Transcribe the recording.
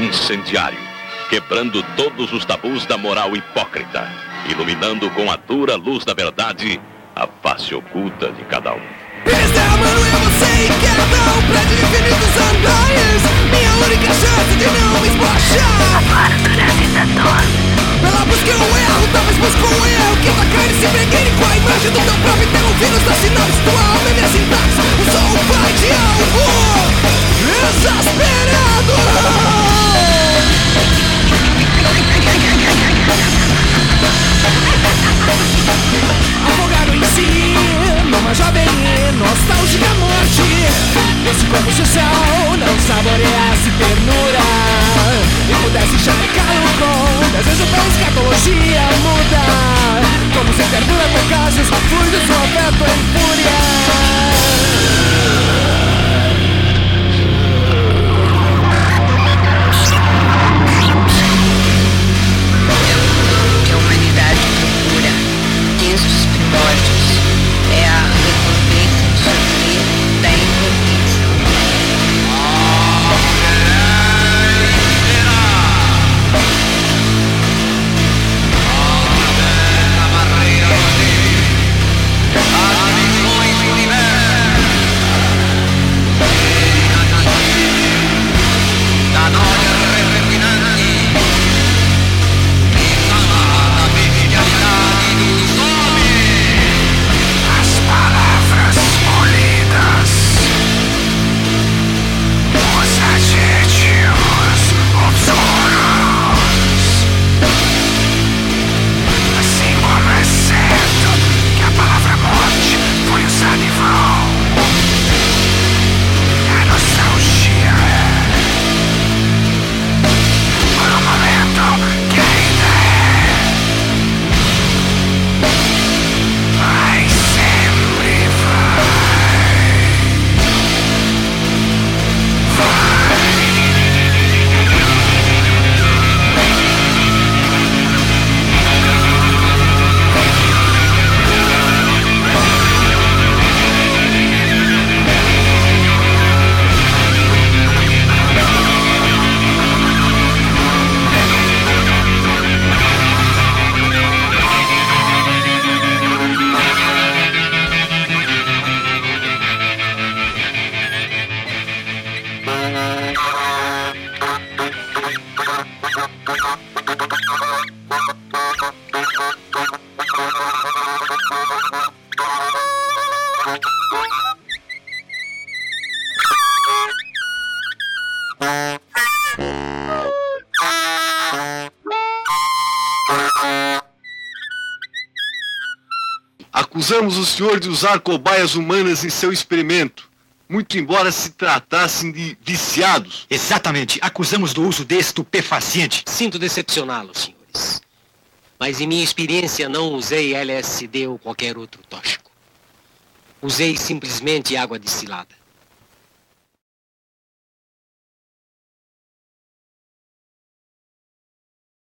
incendiário, quebrando todos os tabus da moral hipócrita, iluminando com a dura luz da verdade a face oculta de cada um. Mano, é você e quebra um prédio de infinitos andares. Minha única chance de não me esbochar. Agora durante a dor. Pela busca eu erro, talvez busco um erro que tá caindo se pregueire com a imagem do teu próprio. Tem um vírus das sinais, tua alma é minha sintaxe. Eu sou um pai de algo exasperado. Afogado em si, numa jovem e nostálgica morte. Esse corpo social não saboreasse ternura e pudesse chancá-lo com desejo pra escatologia mudar. Como se ternura tocasse os fluidos do afeto em fúria. Que a humanidade procura desde os primórdios é a recompensa de sofrer da impotência. Acusamos o senhor de usar cobaias humanas em seu experimento, muito embora se tratassem de viciados. Exatamente. Acusamos do uso de estupefaciente. Sinto decepcioná-los, senhores. Mas em minha experiência não usei LSD ou qualquer outro tóxico. Usei simplesmente água destilada.